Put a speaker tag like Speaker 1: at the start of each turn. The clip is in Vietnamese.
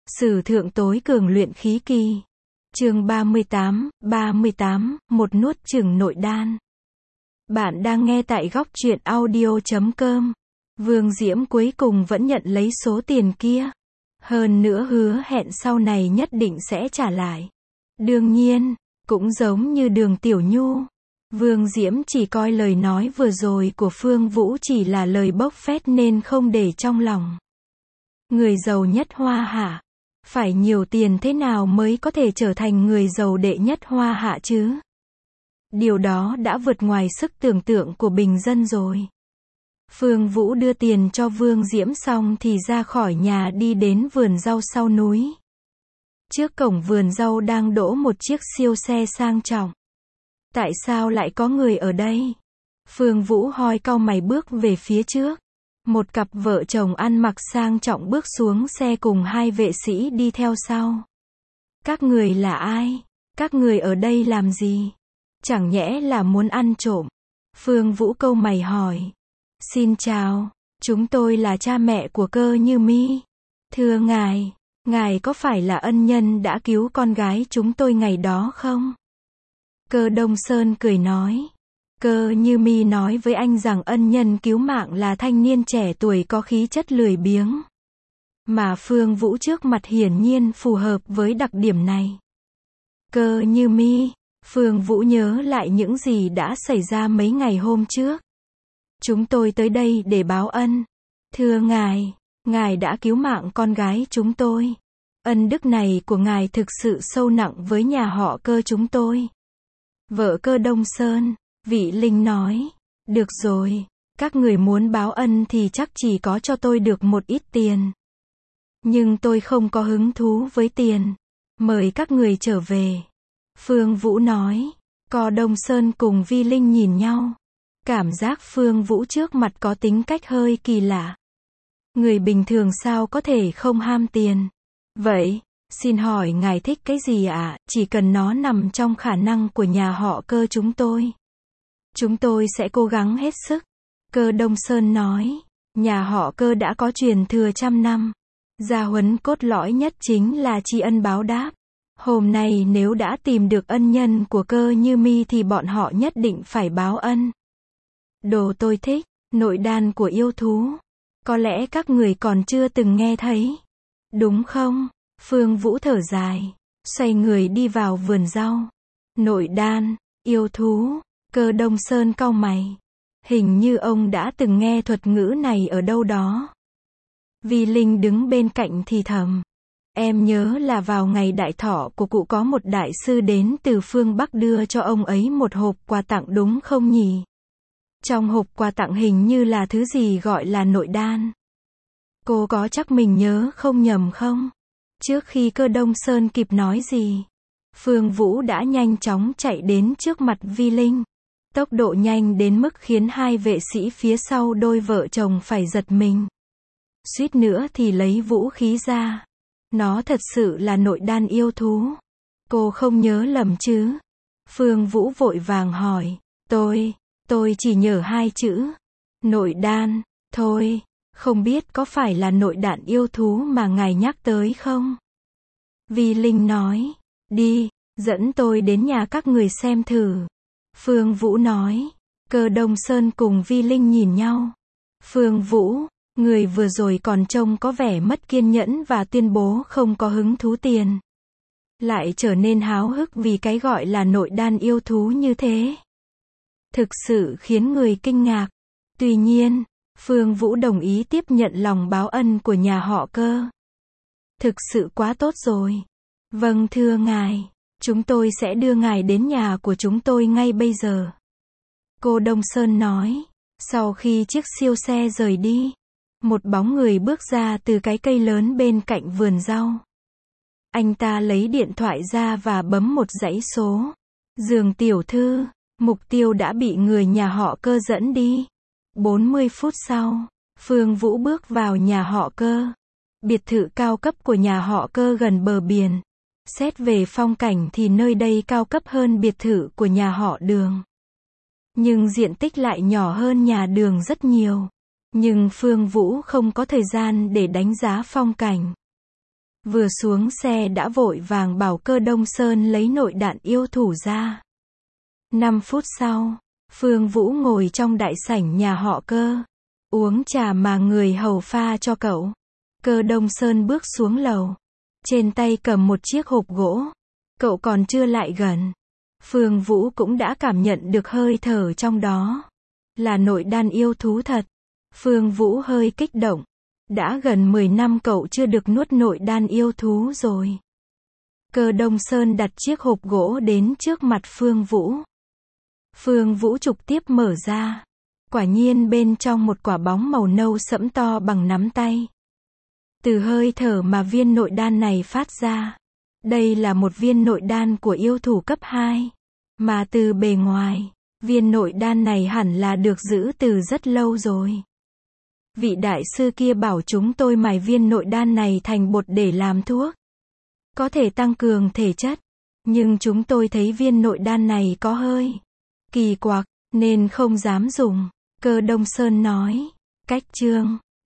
Speaker 1: Sử thượng tối cường luyện khí kỳ. Chương 38, một nuốt chửng nội đan. Bạn đang nghe tại góc truyện audio.com. Vương Diễm cuối cùng vẫn nhận lấy số tiền kia. Hơn nữa hứa hẹn sau này nhất định sẽ trả lại. Đương nhiên, cũng giống như Đường Tiểu Nhu, Vương Diễm chỉ coi lời nói vừa rồi của Phương Vũ chỉ là lời bốc phét nên không để trong lòng. Người giàu nhất Hoa Hạ, phải nhiều tiền thế nào mới có thể trở thành người giàu đệ nhất Hoa Hạ chứ? Điều đó đã vượt ngoài sức tưởng tượng của bình dân rồi. Phương Vũ đưa tiền cho Vương Diễm xong thì ra khỏi nhà đi đến vườn rau sau núi. Trước cổng vườn rau đang đỗ một chiếc siêu xe sang trọng. Tại sao lại có người ở đây? Phương Vũ hoi cau mày bước về phía trước. Một cặp vợ chồng ăn mặc sang trọng bước xuống xe cùng hai vệ sĩ đi theo sau. Các người là ai? Các người ở đây làm gì? Chẳng nhẽ là muốn ăn trộm? Phương Vũ cau mày hỏi. Xin chào, chúng tôi là cha mẹ của Cơ Như Mi. Thưa ngài có phải là ân nhân đã cứu con gái chúng tôi ngày đó không? Cơ Đông Sơn cười nói. Cơ Như Mi nói với anh rằng ân nhân cứu mạng là thanh niên trẻ tuổi có khí chất lười biếng. Mà Phương Vũ trước mặt hiển nhiên phù hợp với đặc điểm này. Cơ Như Mi, Phương Vũ nhớ lại những gì đã xảy ra mấy ngày hôm trước. Chúng tôi tới đây để báo ân. Thưa ngài đã cứu mạng con gái chúng tôi. Ân đức này của ngài thực sự sâu nặng với nhà họ Cơ chúng tôi. Vợ Cơ Đông Sơn, Vị Linh nói. Được rồi, các người muốn báo ân thì chắc chỉ có cho tôi được một ít tiền. Nhưng tôi không có hứng thú với tiền. Mời các người trở về. Phương Vũ nói. Cơ Đông Sơn cùng Vi Linh nhìn nhau. Cảm giác Phương Vũ trước mặt có tính cách hơi kỳ lạ. Người bình thường sao có thể không ham tiền? Vậy, xin hỏi ngài thích cái gì ạ? Chỉ cần nó nằm trong khả năng của nhà họ Cơ chúng tôi. Chúng tôi sẽ cố gắng hết sức. Cơ Đông Sơn nói. Nhà họ Cơ đã có truyền thừa trăm năm. Gia huấn cốt lõi nhất chính là tri ân báo đáp. Hôm nay nếu đã tìm được ân nhân của Cơ Như Mi thì bọn họ nhất định phải báo ân. Đồ tôi thích, nội đan của yêu thú. Có lẽ các người còn chưa từng nghe thấy. Đúng không? Phương Vũ thở dài. Xoay người đi vào vườn rau. Nội đan, yêu thú. Cơ Đông Sơn cau mày. Hình như ông đã từng nghe thuật ngữ này ở đâu đó. Vi Linh đứng bên cạnh thì thầm. Em nhớ là vào ngày đại thọ của cụ có một đại sư đến từ phương Bắc đưa cho ông ấy một hộp quà tặng đúng không nhỉ? Trong hộp quà tặng hình như là thứ gì gọi là nội đan. Cô có chắc mình nhớ không nhầm không? Trước khi Cơ Đông Sơn kịp nói gì, Phương Vũ đã nhanh chóng chạy đến trước mặt Vi Linh. Tốc độ nhanh đến mức khiến hai vệ sĩ phía sau đôi vợ chồng phải giật mình. Suýt nữa thì lấy vũ khí ra. Nó thật sự là nội đan yêu thú. Cô không nhớ lầm chứ? Phương Vũ vội vàng hỏi. Tôi chỉ nhớ hai chữ. Nội đan, thôi, không biết có phải là nội đan yêu thú mà ngài nhắc tới không? Vi Linh nói. Đi, dẫn tôi đến nhà các người xem thử. Phương Vũ nói. Cơ Đông Sơn cùng Vi Linh nhìn nhau. Phương Vũ, người vừa rồi còn trông có vẻ mất kiên nhẫn và tuyên bố không có hứng thú tiền. Lại trở nên háo hức vì cái gọi là nội đan yêu thú như thế. Thực sự khiến người kinh ngạc. Tuy nhiên, Phương Vũ đồng ý tiếp nhận lòng báo ân của nhà họ Cơ. Thực sự quá tốt rồi. Vâng thưa ngài, chúng tôi sẽ đưa ngài đến nhà của chúng tôi ngay bây giờ. Cô Đông Sơn nói. Sau khi chiếc siêu xe rời đi, một bóng người bước ra từ cái cây lớn bên cạnh vườn rau. Anh ta lấy điện thoại ra và bấm một dãy số. Dương tiểu thư, mục tiêu đã bị người nhà họ Cơ dẫn đi. 40 phút sau, Phương Vũ bước vào nhà họ Cơ. Biệt thự cao cấp của nhà họ Cơ gần bờ biển. Xét về phong cảnh thì nơi đây cao cấp hơn biệt thự của nhà họ Đường. Nhưng diện tích lại nhỏ hơn nhà Đường rất nhiều. Nhưng Phương Vũ không có thời gian để đánh giá phong cảnh. Vừa xuống xe đã vội vàng bảo Cơ Đông Sơn lấy nội đạn yêu thủ ra. 5 phút sau, Phương Vũ ngồi trong đại sảnh nhà họ Cơ, uống trà mà người hầu pha cho cậu. Cơ Đông Sơn bước xuống lầu, trên tay cầm một chiếc hộp gỗ. Cậu còn chưa lại gần, Phương Vũ cũng đã cảm nhận được hơi thở trong đó. Là nội đan yêu thú thật. Phương Vũ hơi kích động. Đã gần 10 năm cậu chưa được nuốt nội đan yêu thú rồi. Cơ Đông Sơn đặt chiếc hộp gỗ đến trước mặt Phương Vũ. Phương Vũ trực tiếp mở ra. Quả nhiên bên trong một quả bóng màu nâu sẫm to bằng nắm tay. Từ hơi thở mà viên nội đan này phát ra, đây là một viên nội đan của yêu thủ cấp 2. Mà từ bề ngoài, viên nội đan này hẳn là được giữ từ rất lâu rồi. Vị đại sư kia bảo chúng tôi mài viên nội đan này thành bột để làm thuốc. Có thể tăng cường thể chất. Nhưng chúng tôi thấy viên nội đan này có hơi kỳ quặc, nên không dám dùng. Cơ Đông Sơn nói. Cách chương